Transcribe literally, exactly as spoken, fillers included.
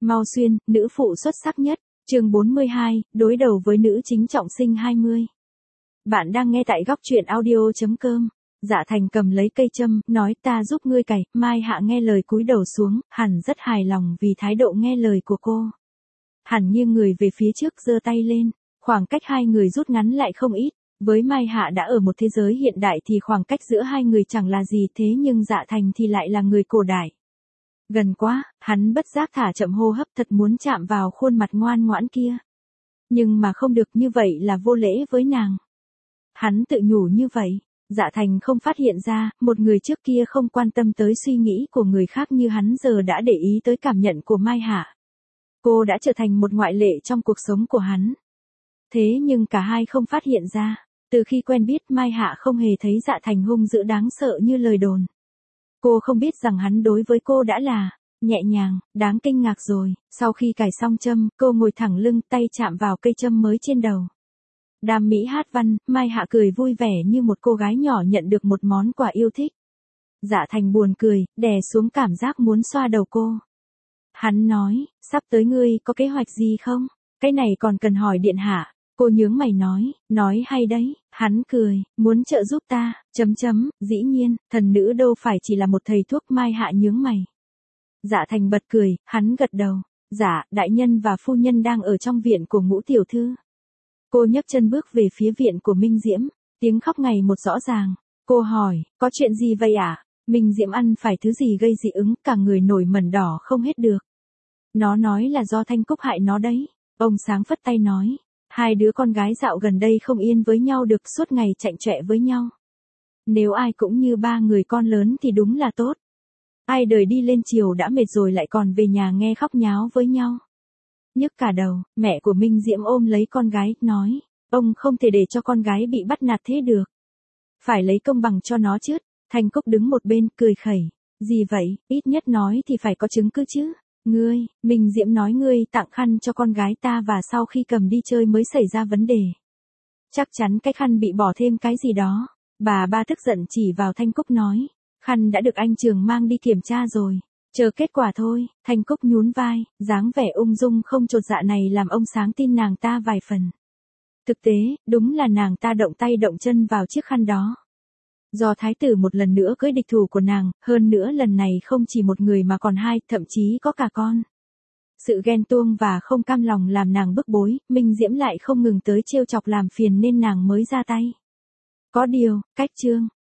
Mau Xuyên, nữ phụ xuất sắc nhất, chương bốn mươi hai, đối đầu với nữ chính trọng sinh hai mươi. Bạn đang nghe tại góc truyện audio chấm com. Dạ Thành cầm lấy cây châm, nói ta giúp ngươi cày. Mai Hạ nghe lời cúi đầu xuống, hẳn rất hài lòng vì thái độ nghe lời của cô. Hẳn nghiêng người về phía trước giơ tay lên, khoảng cách hai người rút ngắn lại không ít. Với Mai Hạ đã ở một thế giới hiện đại thì khoảng cách giữa hai người chẳng là gì, thế nhưng Dạ Thành thì lại là người cổ đại. Gần quá, hắn bất giác thả chậm hô hấp, thật muốn chạm vào khuôn mặt ngoan ngoãn kia. Nhưng mà không được, như vậy là vô lễ với nàng. Hắn tự nhủ như vậy. Dạ Thành không phát hiện ra, một người trước kia không quan tâm tới suy nghĩ của người khác như hắn giờ đã để ý tới cảm nhận của Mai Hạ. Cô đã trở thành một ngoại lệ trong cuộc sống của hắn. Thế nhưng cả hai không phát hiện ra, từ khi quen biết Mai Hạ không hề thấy Dạ Thành hung dữ đáng sợ như lời đồn. Cô không biết rằng hắn đối với cô đã là nhẹ nhàng, đáng kinh ngạc rồi. Sau khi cài xong châm, cô ngồi thẳng lưng, tay chạm vào cây châm mới trên đầu. Đam mỹ hát văn, Mai Hạ cười vui vẻ như một cô gái nhỏ nhận được một món quà yêu thích. Dạ Thành buồn cười, đè xuống cảm giác muốn xoa đầu cô. Hắn nói, sắp tới ngươi có kế hoạch gì không? Cái này còn cần hỏi điện hạ. Cô nhướng mày nói, nói hay đấy. Hắn cười, muốn trợ giúp ta, chấm chấm, dĩ nhiên, thần nữ đâu phải chỉ là một thầy thuốc. Mai Hạ nhướng mày. Dạ Thành bật cười, hắn gật đầu. Dạ, đại nhân và phu nhân đang ở trong viện của Ngũ tiểu thư. Cô nhấc chân bước về phía viện của Minh Diễm, tiếng khóc ngày một rõ ràng. Cô hỏi, có chuyện gì vậy ạ? À? Minh Diễm ăn phải thứ gì gây dị ứng, cả người nổi mẩn đỏ không hết được. Nó nói là do Thanh Cúc hại nó đấy. Ông Sáng phất tay nói, hai đứa con gái dạo gần đây không yên với nhau được, suốt ngày chạnh chọe với nhau. Nếu ai cũng như ba người con lớn thì đúng là tốt. Ai đời đi lên chiều đã mệt rồi lại còn về nhà nghe khóc nháo với nhau. Nhức cả đầu, mẹ của Minh Diễm ôm lấy con gái, nói, ông không thể để cho con gái bị bắt nạt thế được. Phải lấy công bằng cho nó chứ. Thanh Cúc đứng một bên, cười khẩy. Gì vậy, ít nhất nói thì phải có chứng cứ chứ. Ngươi, Minh Diễm nói ngươi tặng khăn cho con gái ta và sau khi cầm đi chơi mới xảy ra vấn đề. Chắc chắn cái khăn bị bỏ thêm cái gì đó. Bà ba tức giận chỉ vào Thanh Cúc nói, khăn đã được anh Trường mang đi kiểm tra rồi. Chờ kết quả thôi. Thanh Cúc nhún vai, dáng vẻ ung dung không chột dạ này làm ông Sáng tin nàng ta vài phần. Thực tế, đúng là nàng ta động tay động chân vào chiếc khăn đó. Do thái tử một lần nữa cưới địch thủ của nàng, hơn nữa lần này không chỉ một người mà còn hai, thậm chí có cả con. Sự ghen tuông và không cam lòng làm nàng bức bối, Minh Diễm lại không ngừng tới trêu chọc làm phiền nên nàng mới ra tay. Có điều, cách chương,